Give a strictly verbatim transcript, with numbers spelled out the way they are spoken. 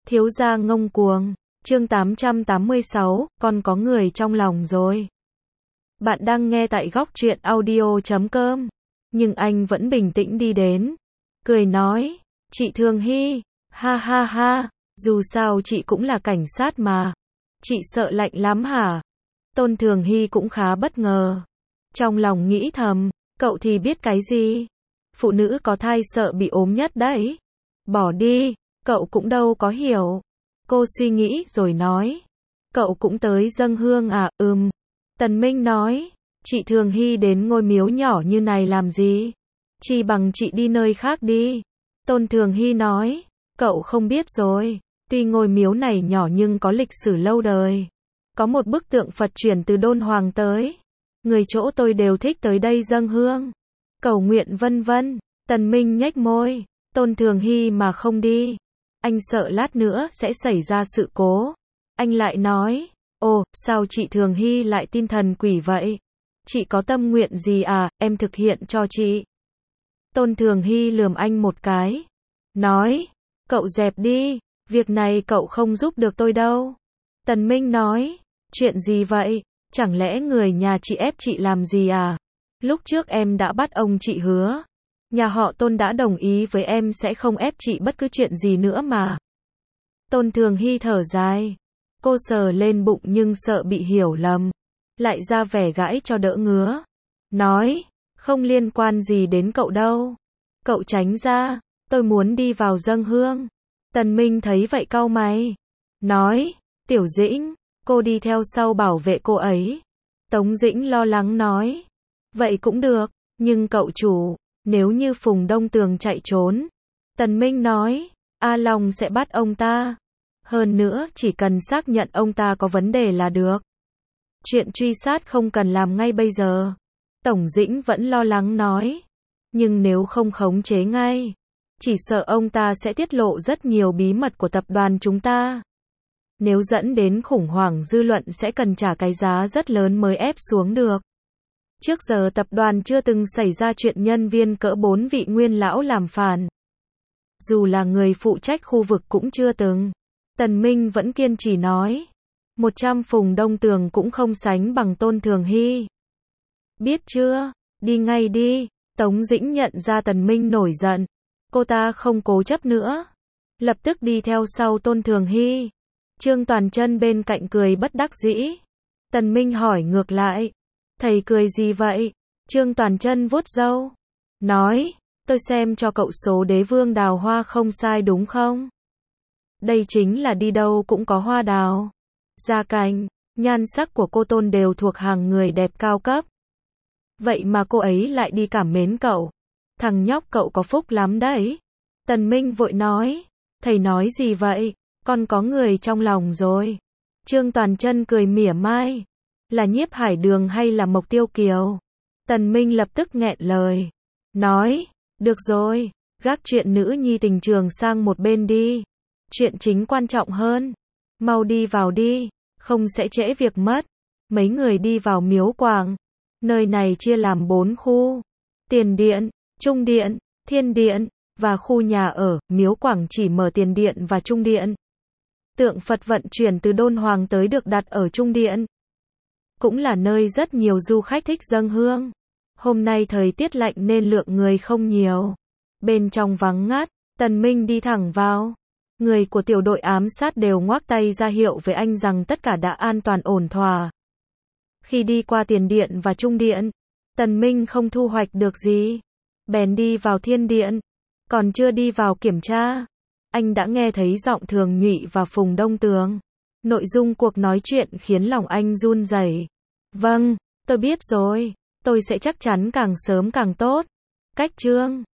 Thiếu gia ngông cuồng. Chương tám trăm tám mươi sáu, con có người trong lòng rồi. Bạn đang nghe tại góc truyện audio chấm com. Nhưng anh vẫn bình tĩnh đi đến. Cười nói, chị Thường Hy, ha ha ha, dù sao chị cũng là cảnh sát mà. Chị sợ lạnh lắm hả? Tôn Thường Hy cũng khá bất ngờ. Trong lòng nghĩ thầm, cậu thì biết cái gì? Phụ nữ có thai sợ bị ốm nhất đấy. Bỏ đi, cậu cũng đâu có hiểu. Cô suy nghĩ rồi nói, cậu cũng tới dâng hương à? Ừm. Tần Minh nói, chị Thường Hy đến ngôi miếu nhỏ như này làm gì? Chỉ bằng chị đi nơi khác đi. Tôn Thường Hy nói, cậu không biết rồi, tuy ngôi miếu này nhỏ nhưng có lịch sử lâu đời. Có một bức tượng Phật chuyển từ Đôn Hoàng tới. Người chỗ tôi đều thích tới đây dâng hương, cầu nguyện vân vân. Tần Minh nhếch môi, Tôn Thường Hy mà không đi, anh sợ lát nữa sẽ xảy ra sự cố. Anh lại nói, ồ, sao chị Thường Hy lại tin thần quỷ vậy? Chị có tâm nguyện gì à, em thực hiện cho chị. Tôn Thường Hy lườm anh một cái, nói, cậu dẹp đi, việc này cậu không giúp được tôi đâu. Tần Minh nói, chuyện gì vậy? Chẳng lẽ người nhà chị ép chị làm gì à? Lúc trước em đã bắt ông chị hứa, nhà họ Tôn đã đồng ý với em sẽ không ép chị bất cứ chuyện gì nữa mà. Tôn Thường Hy thở dài. Cô sờ lên bụng nhưng sợ bị hiểu lầm. Lại ra vẻ gãi cho đỡ ngứa. Nói, không liên quan gì đến cậu đâu. Cậu tránh ra, tôi muốn đi vào dâng hương. Tần Minh thấy vậy cau mày. Nói, Tiểu Dĩnh, cô đi theo sau bảo vệ cô ấy. Tống Dĩnh lo lắng nói, vậy cũng được, nhưng cậu chủ, nếu như Phùng Đông Tường chạy trốn. Tần Minh nói, A Long sẽ bắt ông ta. Hơn nữa, chỉ cần xác nhận ông ta có vấn đề là được. Chuyện truy sát không cần làm ngay bây giờ. Tổng Dĩnh vẫn lo lắng nói. Nhưng nếu không khống chế ngay, chỉ sợ ông ta sẽ tiết lộ rất nhiều bí mật của tập đoàn chúng ta. Nếu dẫn đến khủng hoảng dư luận sẽ cần trả cái giá rất lớn mới ép xuống được. Trước giờ tập đoàn chưa từng xảy ra chuyện nhân viên cỡ bốn vị nguyên lão làm phản. Dù là người phụ trách khu vực cũng chưa từng. Tần Minh vẫn kiên trì nói, một trăm Phùng Đông Tường cũng không sánh bằng Tôn Thường Hy. Biết chưa, đi ngay đi. Tống Dĩnh nhận ra Tần Minh nổi giận. Cô ta không cố chấp nữa. Lập tức đi theo sau Tôn Thường Hy. Trương Toàn Chân bên cạnh cười bất đắc dĩ. Tần Minh hỏi ngược lại, thầy cười gì vậy? Trương Toàn Chân vuốt râu, nói, tôi xem cho cậu số đế vương đào hoa không sai đúng không? Đây chính là đi đâu cũng có hoa đào. Gia cảnh, nhan sắc của cô Tôn đều thuộc hàng người đẹp cao cấp. Vậy mà cô ấy lại đi cảm mến cậu. Thằng nhóc cậu có phúc lắm đấy. Tần Minh vội nói, thầy nói gì vậy? Con có người trong lòng rồi. Trương Toàn Chân cười mỉa mai. Là Nhiếp Hải Đường hay là Mộc Tiêu Kiều? Tần Minh lập tức nghẹn lời. Nói, được rồi, gác chuyện nữ nhi tình trường sang một bên đi. Chuyện chính quan trọng hơn. Mau đi vào đi, không sẽ trễ việc mất. Mấy người đi vào miếu quảng. Nơi này chia làm bốn khu. Tiền điện, trung điện, thiên điện, và khu nhà ở. Miếu quảng chỉ mở tiền điện và trung điện. Tượng Phật vận chuyển từ Đôn Hoàng tới được đặt ở trung điện. Cũng là nơi rất nhiều du khách thích dâng hương. Hôm nay thời tiết lạnh nên lượng người không nhiều. Bên trong vắng ngắt, Tần Minh đi thẳng vào. Người của tiểu đội ám sát đều ngoác tay ra hiệu với anh rằng tất cả đã an toàn ổn thỏa. Khi đi qua tiền điện và trung điện, Tần Minh không thu hoạch được gì. Bèn đi vào thiên điện. Còn chưa đi vào kiểm tra, anh đã nghe thấy giọng Thường Nhụy và Phùng Đông Tường. Nội dung cuộc nói chuyện khiến lòng anh run rẩy. Vâng, tôi biết rồi. Tôi sẽ chắc chắn càng sớm càng tốt. Cách Trương